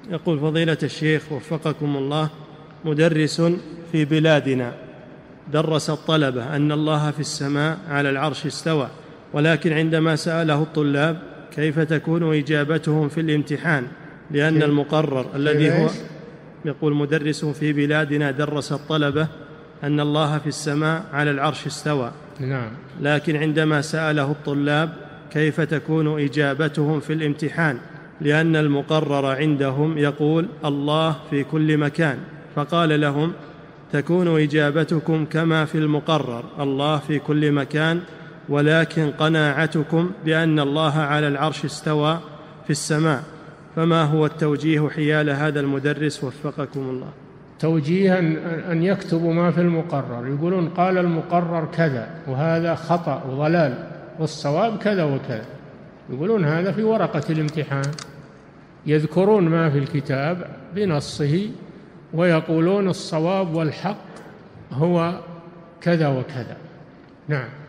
يقول فضيلة الشيخ وفقكم الله، مدرس في بلادنا درس الطلبة أن الله في السماء على العرش استوى، ولكن عندما سأله الطلاب كيف تكون إجابتهم في الامتحان لأن المقرر الذي هو، يقول مدرس في بلادنا درس الطلبة أن الله في السماء على العرش استوى، نعم، لكن عندما سأله الطلاب كيف تكون إجابتهم في الامتحان لأن المقرر عندهم يقول الله في كل مكان، فقال لهم تكون إجابتكم كما في المقرر الله في كل مكان، ولكن قناعتكم بأن الله على العرش استوى في السماء، فما هو التوجيه حيال هذا المدرس وفقكم الله؟ توجيه أن يكتبوا ما في المقرر، يقولون قال المقرر كذا وهذا خطأ وضلال والصواب كذا وكذا، يقولون هذا في ورقة الامتحان، يذكرون ما في الكتاب بنصه ويقولون الصواب والحق هو كذا وكذا. نعم.